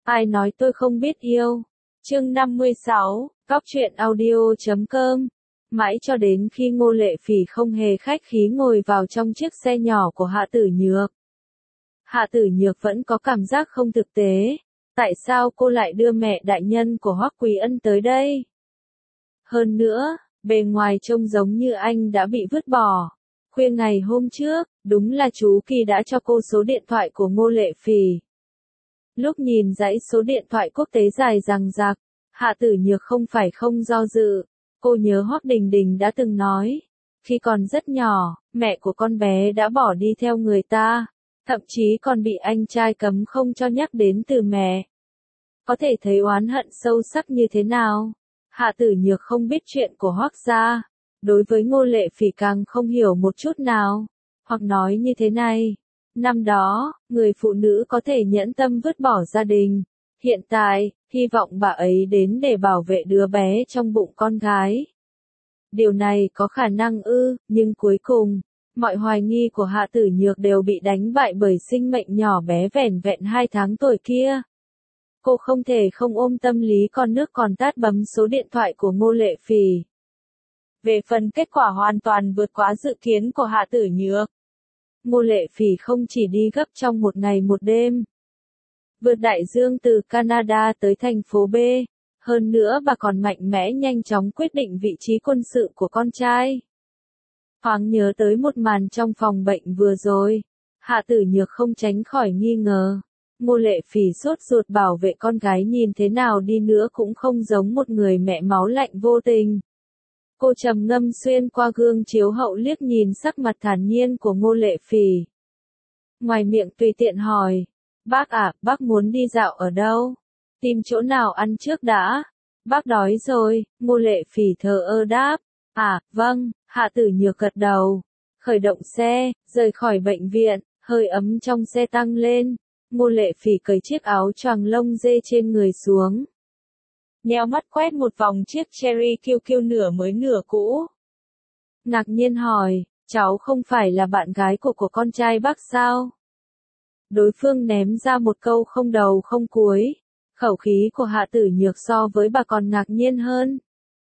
Ai nói tôi không biết yêu? Chương 56, Góc truyện audio.com. Mãi cho đến khi Ngô Lệ Phỉ không hề khách khí ngồi vào trong chiếc xe nhỏ của Hạ Tử Nhược. Hạ Tử Nhược vẫn có cảm giác không thực tế. Tại sao cô lại đưa mẹ đại nhân của Hoắc Quý Ân tới đây? Hơn nữa, bề ngoài trông giống như anh đã bị vứt bỏ. Khuya ngày hôm trước, đúng là chú Kỳ đã cho cô số điện thoại của Ngô Lệ Phỉ. Lúc nhìn dãy số điện thoại quốc tế dài dằng dặc, Hạ Tử Nhược không phải không do dự. Cô nhớ Hoắc Đình Đình đã từng nói, khi còn rất nhỏ, mẹ của con bé đã bỏ đi theo người ta, thậm chí còn bị anh trai cấm không cho nhắc đến từ mẹ. Có thể thấy oán hận sâu sắc như thế nào. Hạ Tử Nhược không biết chuyện của Hoắc gia, đối với Ngô Lệ Phỉ càng không hiểu một chút nào. Hoặc nói như thế này, năm đó, người phụ nữ có thể nhẫn tâm vứt bỏ gia đình. Hiện tại, hy vọng bà ấy đến để bảo vệ đứa bé trong bụng con gái. Điều này có khả năng ư, nhưng cuối cùng, mọi hoài nghi của Hạ Tử Nhược đều bị đánh bại bởi sinh mệnh nhỏ bé vẻn vẹn 2 tháng tuổi kia. Cô không thể không ôm tâm lý con nước còn tát bấm số điện thoại của Ngô Lệ Phỉ. Về phần kết quả hoàn toàn vượt quá dự kiến của Hạ Tử Nhược. Ngô Lệ Phỉ không chỉ đi gấp trong một ngày một đêm. Vượt đại dương từ Canada tới thành phố B. Hơn nữa bà còn mạnh mẽ nhanh chóng quyết định vị trí quân sự của con trai. Thoáng nhớ tới một màn trong phòng bệnh vừa rồi. Hạ Tử Nhược không tránh khỏi nghi ngờ. Ngô Lệ Phỉ sốt ruột bảo vệ con gái nhìn thế nào đi nữa cũng không giống một người mẹ máu lạnh vô tình. Cô trầm ngâm xuyên qua gương chiếu hậu liếc nhìn sắc mặt thản nhiên của Ngô Lệ Phỉ. Ngoài miệng tùy tiện hỏi, bác à, bác muốn đi dạo ở đâu? Tìm chỗ nào ăn trước đã? Bác đói rồi, Ngô Lệ Phỉ thờ ơ đáp. À, vâng, Hạ Tử Nhược gật đầu. Khởi động xe, rời khỏi bệnh viện, hơi ấm trong xe tăng lên. Ngô Lệ Phỉ cởi chiếc áo choàng lông dê trên người xuống. Nheo mắt quét một vòng chiếc Cherry QQ nửa mới nửa cũ. Ngạc nhiên hỏi, cháu không phải là bạn gái của con trai bác sao? Đối phương ném ra một câu không đầu không cuối. Khẩu khí của Hạ Tử Nhược so với bà còn ngạc nhiên hơn.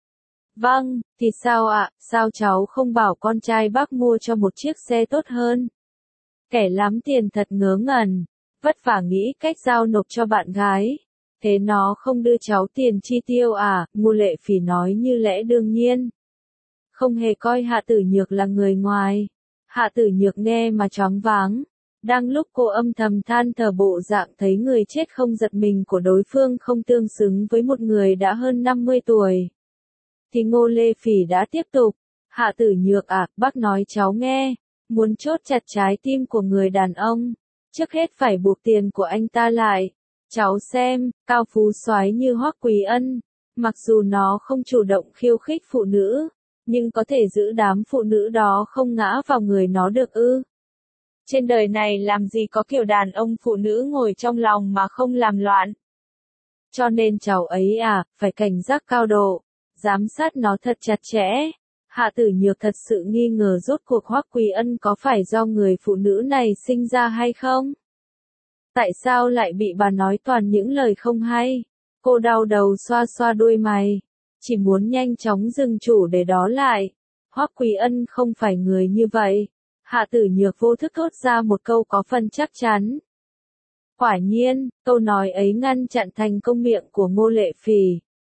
Vâng, thì sao ạ, sao cháu không bảo con trai bác mua cho một chiếc xe tốt hơn? Kẻ lắm tiền thật ngớ ngẩn, vất vả nghĩ cách giao nộp cho bạn gái. Thế nó không đưa cháu tiền chi tiêu à? Ngô Lệ Phỉ nói như lẽ đương nhiên. Không hề coi Hạ Tử Nhược là người ngoài. Hạ Tử Nhược nghe mà choáng váng. Đang lúc cô âm thầm than thở bộ dạng thấy người chết không giật mình của đối phương không tương xứng với một người đã hơn 50 tuổi. Thì Ngô Lệ Phỉ đã tiếp tục. Hạ Tử Nhược à, bác nói cháu nghe. Muốn chốt chặt trái tim của người đàn ông. Trước hết phải buộc tiền của anh ta lại. Cháu xem, cao phú soái như Hoắc Quý Ân, mặc dù nó không chủ động khiêu khích phụ nữ, nhưng có thể giữ đám phụ nữ đó không ngã vào người nó được ư? Trên đời này làm gì có kiểu đàn ông phụ nữ ngồi trong lòng mà không làm loạn. Cho nên cháu ấy à, phải cảnh giác cao độ, giám sát nó thật chặt chẽ. Hạ Tử Nhược thật sự nghi ngờ rốt cuộc Hoắc Quý Ân có phải do người phụ nữ này sinh ra hay không? Tại sao lại bị bà nói toàn những lời không hay? Cô đau đầu xoa xoa đuôi mày. Chỉ muốn nhanh chóng dừng chủ để đó lại. Hoắc Quý Ân không phải người như vậy. Hạ Tử Nhược vô thức thốt ra một câu có phần chắc chắn. Quả nhiên, câu nói ấy ngăn chặn thành công miệng của Ngô Lệ Phỉ.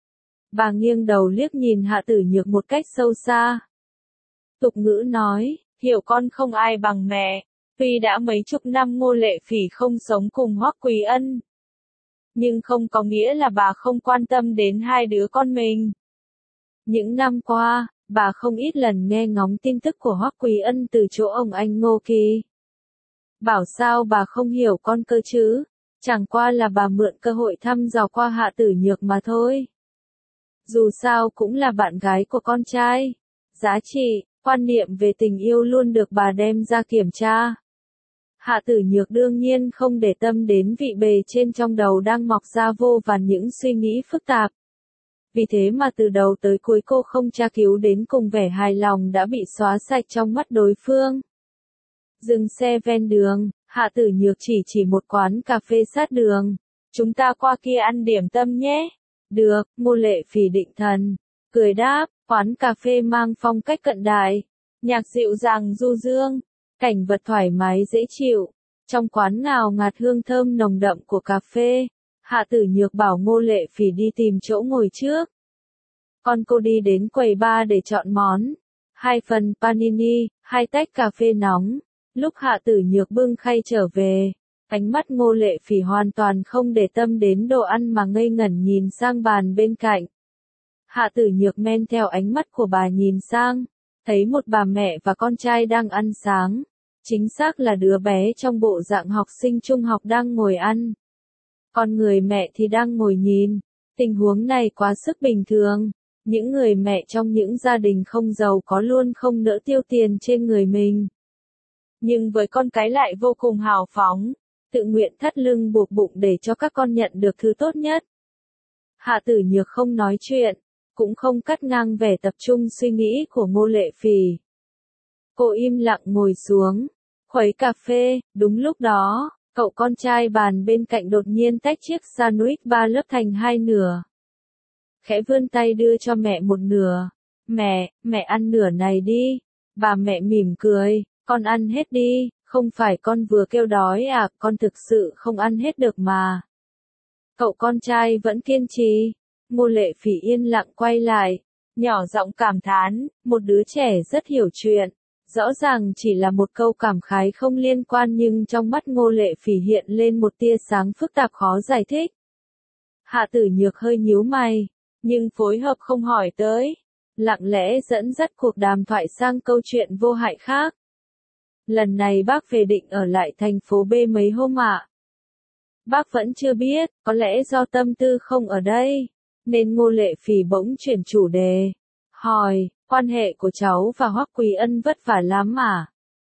Bà nghiêng đầu liếc nhìn Hạ Tử Nhược một cách sâu xa. Tục ngữ nói, hiểu con không ai bằng mẹ. Tuy đã mấy chục năm Ngô Lệ Phỉ không sống cùng Hoắc Quý Ân, nhưng không có nghĩa là bà không quan tâm đến hai đứa con mình. Những năm qua, bà không ít lần nghe ngóng tin tức của Hoắc Quý Ân từ chỗ ông anh Ngô Kỳ. Bảo sao bà không hiểu con cơ chứ, chẳng qua là bà mượn cơ hội thăm dò qua Hạ Tử Nhược mà thôi. Dù sao cũng là bạn gái của con trai, giá trị, quan niệm về tình yêu luôn được bà đem ra kiểm tra. Hạ Tử Nhược đương nhiên không để tâm đến vị bề trên trong đầu đang mọc ra vô vàn những suy nghĩ phức tạp. Vì thế mà từ đầu tới cuối cô không tra cứu đến cùng vẻ hài lòng đã bị xóa sạch trong mắt đối phương. Dừng xe ven đường, Hạ Tử Nhược chỉ một quán cà phê sát đường. chúng ta qua kia ăn điểm tâm nhé. Được, Ngô Lệ Phỉ định thần, cười đáp, quán cà phê mang phong cách cận đại, nhạc dịu dàng du dương, cảnh vật thoải mái dễ chịu. Trong quán ngào ngạt hương thơm nồng đậm của cà phê, Hạ Tử Nhược bảo Ngô Lệ Phỉ đi tìm chỗ ngồi trước. Con cô đi đến quầy bar để chọn món. 2 phần panini, 2 tách cà phê nóng. Lúc Hạ Tử Nhược bưng khay trở về, ánh mắt Ngô Lệ Phỉ hoàn toàn không để tâm đến đồ ăn mà ngây ngẩn nhìn sang bàn bên cạnh. Hạ Tử Nhược men theo ánh mắt của bà nhìn sang, thấy một bà mẹ và con trai đang ăn sáng. Chính xác là đứa bé trong bộ dạng học sinh trung học đang ngồi ăn. Còn người mẹ thì đang ngồi nhìn. Tình huống này quá sức bình thường. Những người mẹ trong những gia đình không giàu có luôn không nỡ tiêu tiền trên người mình. Nhưng với con cái lại vô cùng hào phóng, tự nguyện thắt lưng buộc bụng để cho các con nhận được thứ tốt nhất. Hạ Tử Nhược không nói chuyện, cũng không cắt ngang vẻ tập trung suy nghĩ của Ngô Lệ Phỉ. Cô im lặng ngồi xuống, khuấy cà phê. Đúng lúc đó, cậu con trai bàn bên cạnh đột nhiên tách chiếc sandwich 3 lớp thành 2 nửa. Khẽ vươn tay đưa cho mẹ một nửa. Mẹ ăn nửa này đi. Bà mẹ mỉm cười, con ăn hết đi, không phải con vừa kêu đói à, con thực sự không ăn hết được mà. Cậu con trai vẫn kiên trì. Ngô Lệ Phỉ yên lặng quay lại, nhỏ giọng cảm thán, một đứa trẻ rất hiểu chuyện. Rõ ràng chỉ là một câu cảm khái không liên quan nhưng trong mắt Ngô Lệ Phỉ hiện lên một tia sáng phức tạp khó giải thích. Hạ Tử Nhược hơi nhíu mày, nhưng phối hợp không hỏi tới, lặng lẽ dẫn dắt cuộc đàm thoại sang câu chuyện vô hại khác. Lần này bác về định ở lại thành phố B mấy hôm ạ? Bác vẫn chưa biết, có lẽ do tâm tư không ở đây, nên Ngô Lệ Phỉ bỗng chuyển chủ đề, hỏi, quan hệ của cháu và Hoắc Quý Ân vất vả lắm à?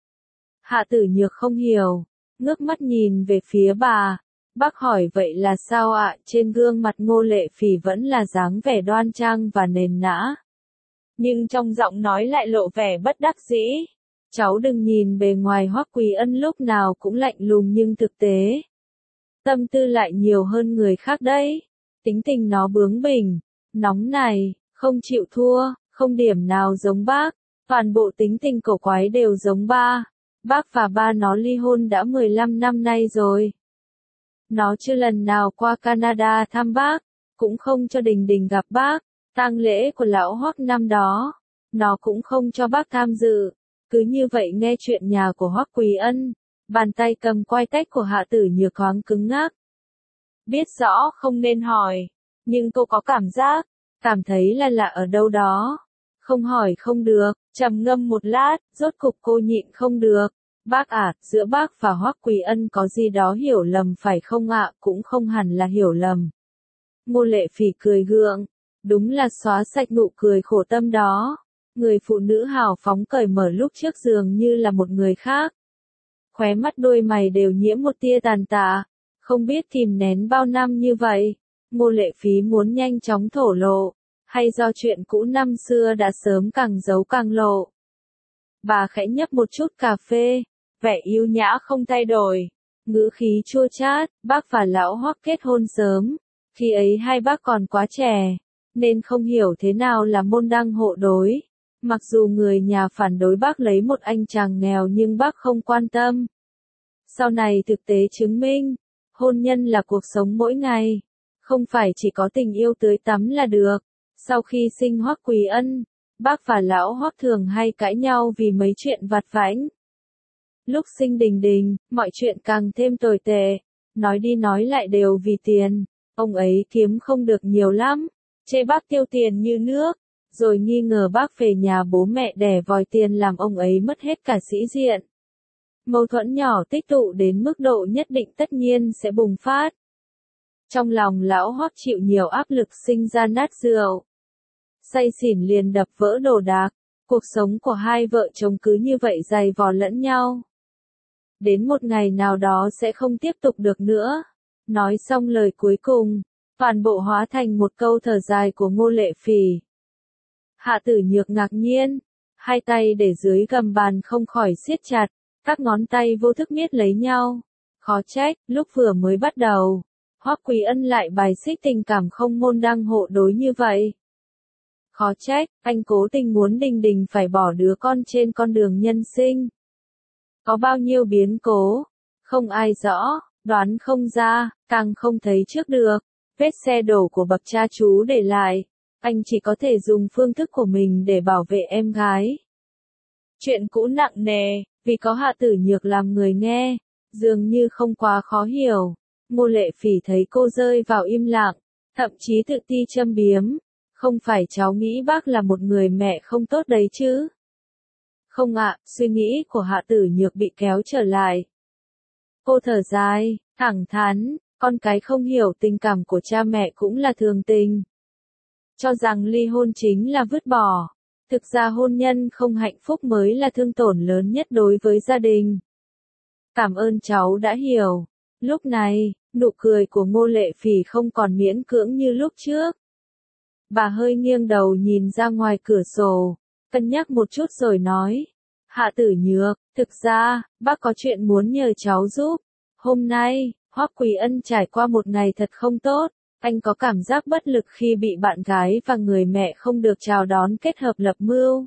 Hạ Tử Nhược không hiểu, ngước mắt nhìn về phía bà. Bác hỏi vậy là sao ạ? Trên gương mặt Ngô Lệ Phỉ vẫn là dáng vẻ đoan trang và nền nã. Nhưng trong giọng nói lại lộ vẻ bất đắc dĩ. Cháu đừng nhìn bề ngoài Hoắc Quý Ân lúc nào cũng lạnh lùng nhưng thực tế. Tâm tư lại nhiều hơn người khác đấy. Tính tình nó bướng bỉnh, nóng này, không chịu thua, không điểm nào giống bác. Toàn bộ tính tình cổ quái đều giống ba. Bác và ba nó ly hôn đã 15 năm nay rồi. Nó chưa lần nào qua Canada thăm bác, cũng không cho Đình Đình gặp bác. Tang lễ của lão Hoắc năm đó, nó cũng không cho bác tham dự. Cứ như vậy nghe chuyện nhà của Hoắc Quý Ân, bàn tay cầm quai tách của Hạ Tử Nhược thoáng cứng ngắc. Biết rõ không nên hỏi, nhưng cô có cảm thấy là lạ ở đâu đó. Không hỏi không được, trầm ngâm một lát, rốt cục cô nhịn không được. Bác ạ, giữa bác và Hoắc Quý Ân có gì đó hiểu lầm phải không ạ? Cũng không hẳn là hiểu lầm. Ngô Lệ Phỉ cười gượng, đúng là xóa sạch nụ cười khổ tâm đó. Người phụ nữ hào phóng cởi mở lúc trước dường như là một người khác. Khóe mắt đôi mày đều nhiễm một tia tàn tạ, không biết kìm nén bao năm như vậy. Ngô Lệ Phí muốn nhanh chóng thổ lộ, hay do chuyện cũ năm xưa đã sớm càng giấu càng lộ. Bà khẽ nhấp một chút cà phê, vẻ yêu nhã không thay đổi, ngữ khí chua chát. Bác và lão Hoắc kết hôn sớm, khi ấy hai bác còn quá trẻ, nên không hiểu thế nào là môn đăng hộ đối. Mặc dù người nhà phản đối bác lấy một anh chàng nghèo nhưng bác không quan tâm. Sau này thực tế chứng minh, hôn nhân là cuộc sống mỗi ngày, không phải chỉ có tình yêu tưới tắm là được. Sau khi sinh Hoắc Quý Ân, bác và lão Hoắc thường hay cãi nhau vì mấy chuyện vặt vãnh. Lúc sinh Đình Đình, mọi chuyện càng thêm tồi tệ, nói đi nói lại đều vì tiền. Ông ấy kiếm không được nhiều lắm, chê bác tiêu tiền như nước, rồi nghi ngờ bác về nhà bố mẹ đẻ vòi tiền làm ông ấy mất hết cả sĩ diện. Mâu thuẫn nhỏ tích tụ đến mức độ nhất định tất nhiên sẽ bùng phát. Trong lòng lão Hoắc chịu nhiều áp lực sinh ra nát rượu. Say xỉn liền đập vỡ đồ đạc, cuộc sống của hai vợ chồng cứ như vậy giày vò lẫn nhau. Đến một ngày nào đó sẽ không tiếp tục được nữa. Nói xong lời cuối cùng, toàn bộ hóa thành một câu thở dài của Ngô Lệ Phỉ. Hạ Tử Nhược ngạc nhiên, hai tay để dưới gầm bàn không khỏi siết chặt, các ngón tay vô thức miết lấy nhau. Khó trách, lúc vừa mới bắt đầu, Hoắc Quý Ân lại bài xích tình cảm không môn đăng hộ đối như vậy. Khó trách, anh cố tình muốn Đình Đình phải bỏ đứa con trên con đường nhân sinh. Có bao nhiêu biến cố, không ai rõ, đoán không ra, càng không thấy trước được. Vết xe đổ của bậc cha chú để lại, anh chỉ có thể dùng phương thức của mình để bảo vệ em gái. Chuyện cũ nặng nề, vì có Hạ Tử Nhược làm người nghe, dường như không quá khó hiểu. Ngô Lệ Phỉ thấy cô rơi vào im lặng, thậm chí tự ti châm biếm. Không phải cháu nghĩ bác là một người mẹ không tốt đấy chứ? Không ạ, suy nghĩ của Hạ Tử Nhược bị kéo trở lại. Cô thở dài, thẳng thắn, con cái không hiểu tình cảm của cha mẹ cũng là thường tình. Cho rằng ly hôn chính là vứt bỏ. Thực ra hôn nhân không hạnh phúc mới là thương tổn lớn nhất đối với gia đình. Cảm ơn cháu đã hiểu. Lúc này, nụ cười của Ngô Lệ Phỉ không còn miễn cưỡng như lúc trước. Bà hơi nghiêng đầu nhìn ra ngoài cửa sổ, cân nhắc một chút rồi nói. Hạ Tử Nhược, thực ra, bác có chuyện muốn nhờ cháu giúp. Hôm nay, Hoắc Quý Ân trải qua một ngày thật không tốt. Anh có cảm giác bất lực khi bị bạn gái và người mẹ không được chào đón kết hợp lập mưu.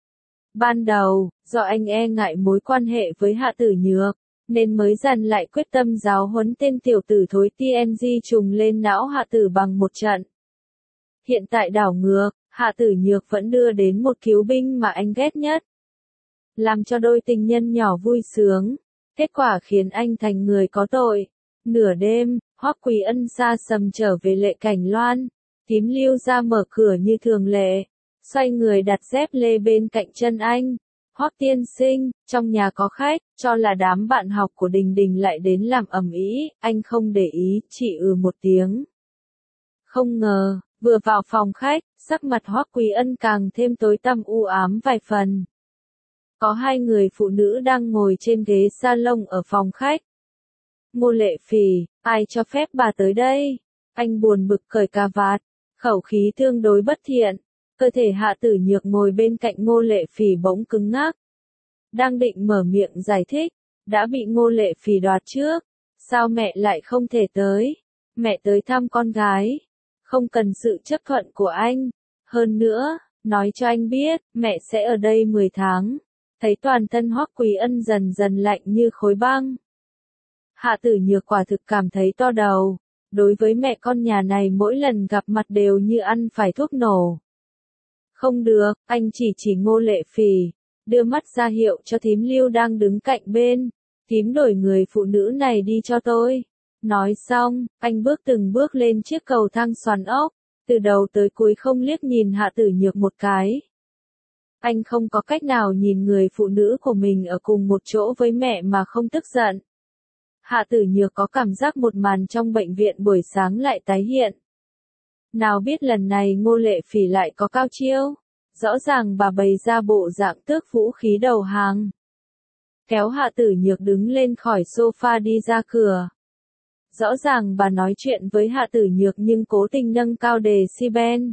Ban đầu, do anh e ngại mối quan hệ với Hạ Tử Nhược, nên mới dần lại quyết tâm giáo huấn tên tiểu tử thối TNG trùng lên não Hạ Tử bằng một trận. Hiện tại đảo ngược, Hạ Tử Nhược vẫn đưa đến một cứu binh mà anh ghét nhất. Làm cho đôi tình nhân nhỏ vui sướng, kết quả khiến anh thành người có tội. Nửa đêm, Hoắc Quý Ân xa sầm trở về Lệ Cảnh Loan, Tím Lưu ra mở cửa như thường lệ, xoay người đặt dép lê bên cạnh chân anh. Hoắc tiên sinh, trong nhà có khách, cho là đám bạn học của Đình Đình lại đến làm ầm ĩ, anh không để ý, chỉ một tiếng. Không ngờ, vừa vào phòng khách, sắc mặt Hoắc Quý Ân càng thêm tối tăm u ám vài phần. Có hai người phụ nữ đang ngồi trên ghế salon ở phòng khách. Ngô Lệ Phỉ, ai cho phép bà tới đây? Anh buồn bực cởi cà vạt, khẩu khí tương đối bất thiện. Cơ thể Hạ Tử Nhược ngồi bên cạnh Ngô Lệ Phỉ bỗng cứng ngắc. Đang định mở miệng giải thích, đã bị Ngô Lệ Phỉ đoạt trước. Sao mẹ lại không thể tới? Mẹ tới thăm con gái. Không cần sự chấp thuận của anh. Hơn nữa, nói cho anh biết, mẹ sẽ ở đây 10 tháng. Thấy toàn thân Hoắc Quý Ân dần dần lạnh như khối băng. Hạ Tử Nhược quả thực cảm thấy to đầu. Đối với mẹ con nhà này mỗi lần gặp mặt đều như ăn phải thuốc nổ. Không được, anh chỉ Ngô Lệ Phỉ, đưa mắt ra hiệu cho Thím Lưu đang đứng cạnh bên. Thím đổi người phụ nữ này đi cho tôi. Nói xong, anh bước từng bước lên chiếc cầu thang xoắn ốc, từ đầu tới cuối không liếc nhìn Hạ Tử Nhược một cái. Anh không có cách nào nhìn người phụ nữ của mình ở cùng một chỗ với mẹ mà không tức giận. Hạ Tử Nhược có cảm giác một màn trong bệnh viện buổi sáng lại tái hiện. Nào biết lần này Ngô Lệ Phỉ lại có cao chiêu. Rõ ràng bà bày ra bộ dạng tước vũ khí đầu hàng. Kéo Hạ Tử Nhược đứng lên khỏi sofa đi ra cửa. Rõ ràng bà nói chuyện với Hạ Tử Nhược nhưng cố tình nâng cao đề si-ben.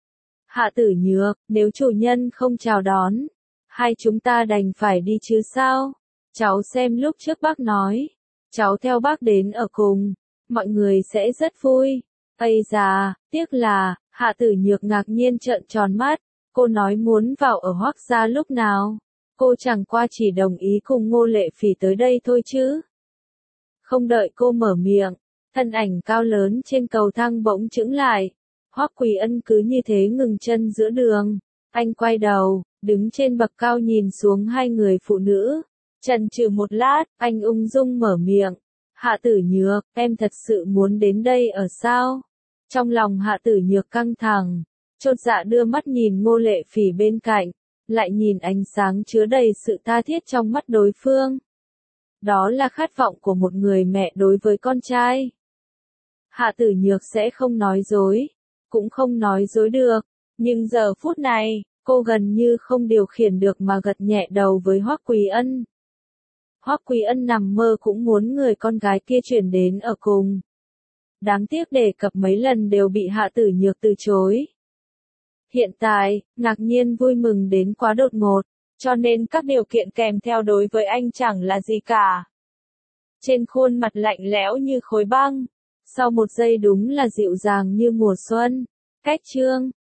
Hạ Tử Nhược, nếu chủ nhân không chào đón, hai chúng ta đành phải đi chứ sao? Cháu xem lúc trước bác nói, cháu theo bác đến ở cùng, mọi người sẽ rất vui. Ây da, tiếc là, Hạ Tử Nhược ngạc nhiên trợn tròn mắt, cô nói muốn vào ở Hoắc gia lúc nào? Cô chẳng qua chỉ đồng ý cùng Ngô Lệ Phỉ tới đây thôi chứ. Không đợi cô mở miệng, thân ảnh cao lớn trên cầu thang bỗng chững lại. Hoắc Quý Ân cứ như thế ngừng chân giữa đường. Anh quay đầu, đứng trên bậc cao nhìn xuống hai người phụ nữ. Chần chừ một lát, anh ung dung mở miệng. Hạ Tử Nhược, em thật sự muốn đến đây ở sao? Trong lòng Hạ Tử Nhược căng thẳng, chột dạ đưa mắt nhìn Ngô Lệ Phỉ bên cạnh, lại nhìn ánh sáng chứa đầy sự tha thiết trong mắt đối phương. Đó là khát vọng của một người mẹ đối với con trai. Hạ Tử Nhược sẽ không nói dối, cũng không nói dối được, nhưng giờ phút này, cô gần như không điều khiển được mà gật nhẹ đầu với Hoắc Quý Ân. Hoắc Quý Ân nằm mơ cũng muốn người con gái kia chuyển đến ở cùng. Đáng tiếc đề cập mấy lần đều bị Hạ Tử Nhược từ chối. Hiện tại, ngạc nhiên vui mừng đến quá đột ngột, cho nên các điều kiện kèm theo đối với anh chẳng là gì cả. Trên khuôn mặt lạnh lẽo như khối băng, Sau một giây đúng là dịu dàng như mùa xuân. Cách chương